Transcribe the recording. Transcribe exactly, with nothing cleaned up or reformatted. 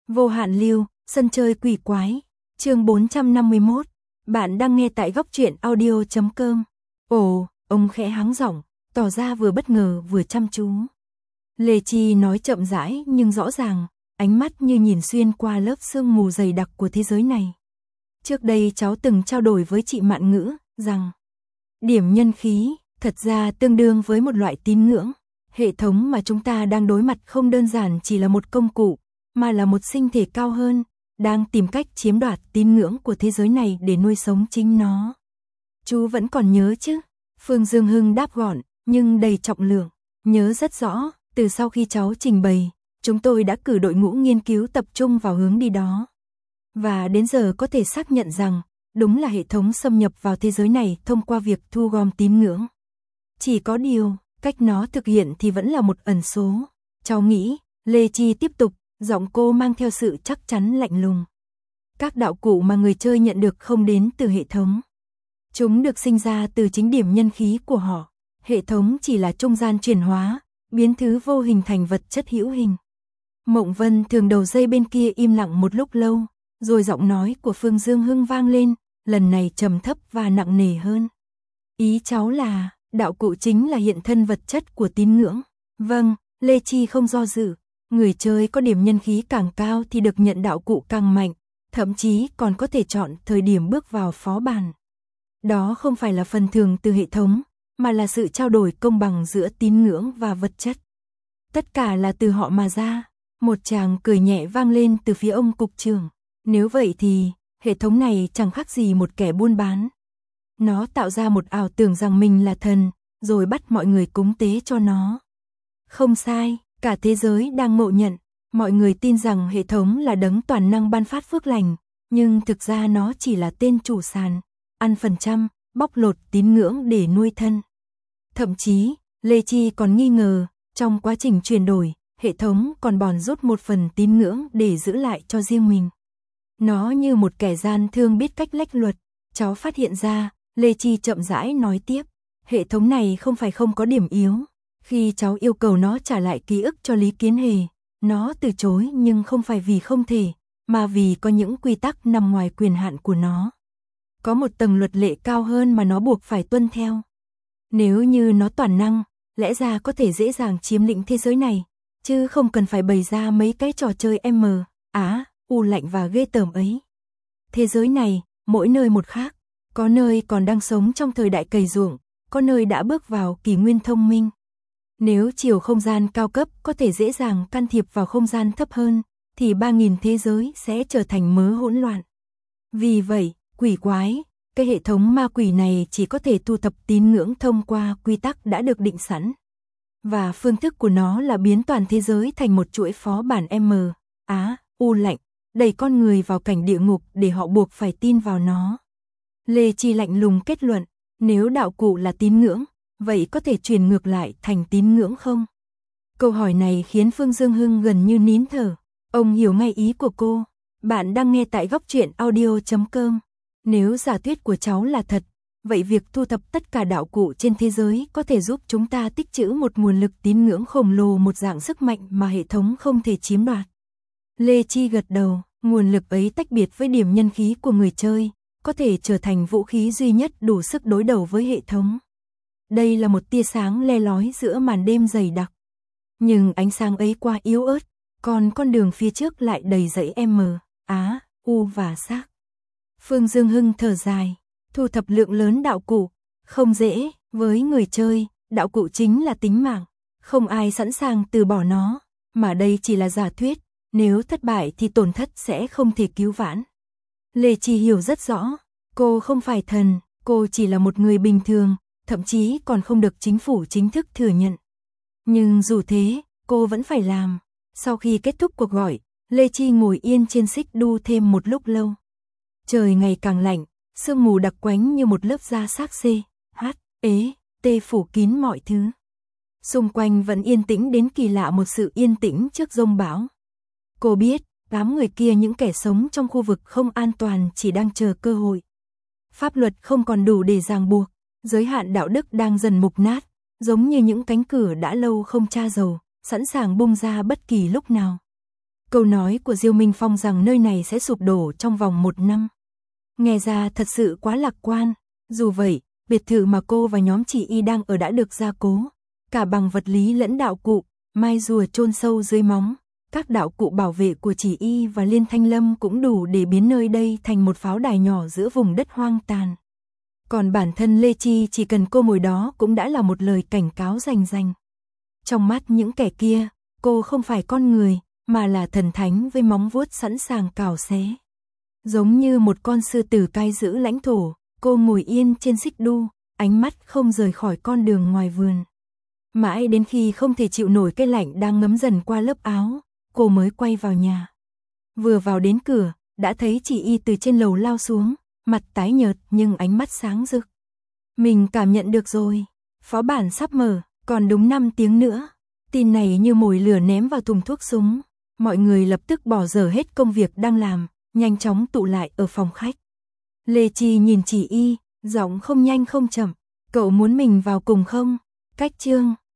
Vô hạn lưu, sân chơi quỷ quái, chương bốn trăm năm mươi mốt. Bạn đang nghe tại góc truyện audio chấm com. Ồ, ông khẽ hắng giọng, tỏ ra vừa bất ngờ vừa chăm chú. Lê Chi nói chậm rãi nhưng rõ ràng, ánh mắt như nhìn xuyên qua lớp sương mù dày đặc của thế giới này. Trước đây cháu từng trao đổi với chị Mạn Ngữ, rằng điểm nhân khí, thật ra tương đương với một loại tín ngưỡng. Hệ thống mà chúng ta đang đối mặt không đơn giản chỉ là một công cụ, mà là một sinh thể cao hơn, đang tìm cách chiếm đoạt tín ngưỡng của thế giới này để nuôi sống chính nó. Chú vẫn còn nhớ chứ? Phương Dương Hưng đáp gọn, nhưng đầy trọng lượng. Nhớ rất rõ, từ sau khi cháu trình bày, chúng tôi đã cử đội ngũ nghiên cứu tập trung vào hướng đi đó. Và đến giờ có thể xác nhận rằng, đúng là hệ thống xâm nhập vào thế giới này thông qua việc thu gom tín ngưỡng. Chỉ có điều, cách nó thực hiện thì vẫn là một ẩn số. Cháu nghĩ, Lê Chi tiếp tục, giọng cô mang theo sự chắc chắn lạnh lùng. Các đạo cụ mà người chơi nhận được không đến từ hệ thống. Chúng được sinh ra từ chính điểm nhân khí của họ. Hệ thống chỉ là trung gian chuyển hóa, biến thứ vô hình thành vật chất hữu hình. Mộng Vân thường đầu dây bên kia im lặng một lúc lâu, rồi giọng nói của Phương Dương Hưng vang lên, lần này trầm thấp và nặng nề hơn. Ý cháu là, đạo cụ chính là hiện thân vật chất của tín ngưỡng. Vâng, Lê Chi không do dự. Người chơi có điểm nhân khí càng cao thì được nhận đạo cụ càng mạnh, thậm chí còn có thể chọn thời điểm bước vào phó bản. Đó không phải là phần thưởng từ hệ thống, mà là sự trao đổi công bằng giữa tín ngưỡng và vật chất. Tất cả là từ họ mà ra. Một tràng cười nhẹ vang lên từ phía ông cục trưởng. Nếu vậy thì, hệ thống này chẳng khác gì một kẻ buôn bán. Nó tạo ra một ảo tưởng rằng mình là thần, rồi bắt mọi người cúng tế cho nó. Không sai, cả thế giới đang ngộ nhận. Mọi người tin rằng hệ thống là đấng toàn năng ban phát phước lành, nhưng thực ra nó chỉ là tên chủ sàn, ăn phần trăm, bóc lột tín ngưỡng để nuôi thân. Thậm chí, Lê Chi còn nghi ngờ, trong quá trình chuyển đổi, hệ thống còn bòn rút một phần tín ngưỡng để giữ lại cho riêng mình. Nó như một kẻ gian thương biết cách lách luật. Cháu phát hiện ra, Lê Chi chậm rãi nói tiếp, hệ thống này không phải không có điểm yếu. Khi cháu yêu cầu nó trả lại ký ức cho Lý Kiến Hề, nó từ chối nhưng không phải vì không thể, mà vì có những quy tắc nằm ngoài quyền hạn của nó. Có một tầng luật lệ cao hơn mà nó buộc phải tuân theo. Nếu như nó toàn năng, lẽ ra có thể dễ dàng chiếm lĩnh thế giới này, chứ không cần phải bày ra mấy cái trò chơi M, Á, U lạnh và ghê tởm ấy. Thế giới này, mỗi nơi một khác, có nơi còn đang sống trong thời đại cày ruộng, có nơi đã bước vào kỷ nguyên thông minh. Nếu chiều không gian cao cấp có thể dễ dàng can thiệp vào không gian thấp hơn, thì ba nghìn thế giới sẽ trở thành mớ hỗn loạn. Vì vậy, quỷ quái, cái hệ thống ma quỷ này chỉ có thể thu thập tín ngưỡng thông qua quy tắc đã được định sẵn. Và phương thức của nó là biến toàn thế giới thành một chuỗi phó bản M, Á, U lạnh, đẩy con người vào cảnh địa ngục để họ buộc phải tin vào nó. Lê Chi lạnh lùng kết luận, nếu đạo cụ là tín ngưỡng, vậy có thể truyền ngược lại thành tín ngưỡng không? Câu hỏi này khiến Phương Dương Hưng gần như nín thở. Ông hiểu ngay ý của cô. Bạn đang nghe tại góc truyện audio chấm com. Nếu giả thuyết của cháu là thật, vậy việc thu thập tất cả đạo cụ trên thế giới có thể giúp chúng ta tích trữ một nguồn lực tín ngưỡng khổng lồ, một dạng sức mạnh mà hệ thống không thể chiếm đoạt. Lê Chi gật đầu, nguồn lực ấy tách biệt với điểm nhân khí của người chơi, có thể trở thành vũ khí duy nhất đủ sức đối đầu với hệ thống. Đây là một tia sáng le lói giữa màn đêm dày đặc. Nhưng ánh sáng ấy quá yếu ớt, còn con đường phía trước lại đầy dãy M, Á, U và xác. Phương Dương Hưng thở dài, thu thập lượng lớn đạo cụ, không dễ, với người chơi, đạo cụ chính là tính mạng, không ai sẵn sàng từ bỏ nó, mà đây chỉ là giả thuyết, nếu thất bại thì tổn thất sẽ không thể cứu vãn. Lê Chi hiểu rất rõ, cô không phải thần, cô chỉ là một người bình thường, thậm chí còn không được chính phủ chính thức thừa nhận. Nhưng dù thế, cô vẫn phải làm. Sau khi kết thúc cuộc gọi, Lê Chi ngồi yên trên xích đu thêm một lúc lâu. Trời ngày càng lạnh, sương mù đặc quánh như một lớp da xác C, H, ế, T phủ kín mọi thứ. Xung quanh vẫn yên tĩnh đến kỳ lạ, một sự yên tĩnh trước giông bão. Cô biết, đám người kia, những kẻ sống trong khu vực không an toàn, chỉ đang chờ cơ hội. Pháp luật không còn đủ để ràng buộc, giới hạn đạo đức đang dần mục nát, giống như những cánh cửa đã lâu không tra dầu, sẵn sàng bung ra bất kỳ lúc nào. Câu nói của Diêu Minh Phong rằng nơi này sẽ sụp đổ trong vòng một năm. Nghe ra thật sự quá lạc quan. Dù vậy, biệt thự mà cô và nhóm chị Y đang ở đã được gia cố. Cả bằng vật lý lẫn đạo cụ, mai rùa chôn sâu dưới móng. Các đạo cụ bảo vệ của chị Y và Liên Thanh Lâm cũng đủ để biến nơi đây thành một pháo đài nhỏ giữa vùng đất hoang tàn. Còn bản thân Lê Chi chỉ cần cô ngồi đó cũng đã là một lời cảnh cáo rành rành. Trong mắt những kẻ kia, cô không phải con người, mà là thần thánh với móng vuốt sẵn sàng cào xé. Giống như một con sư tử cai giữ lãnh thổ, cô ngồi yên trên xích đu, ánh mắt không rời khỏi con đường ngoài vườn. Mãi đến khi không thể chịu nổi cái lạnh đang ngấm dần qua lớp áo, cô mới quay vào nhà. Vừa vào đến cửa, đã thấy chị Y từ trên lầu lao xuống, mặt tái nhợt nhưng ánh mắt sáng rực. Mình cảm nhận được rồi, phó bản sắp mở, còn đúng năm tiếng nữa. Tin này như mồi lửa ném vào thùng thuốc súng. Mọi người lập tức bỏ dở hết công việc đang làm, nhanh chóng tụ lại ở phòng khách. Lê Chi nhìn chị Y, giọng không nhanh không chậm. Cậu muốn mình vào cùng không? Cách chương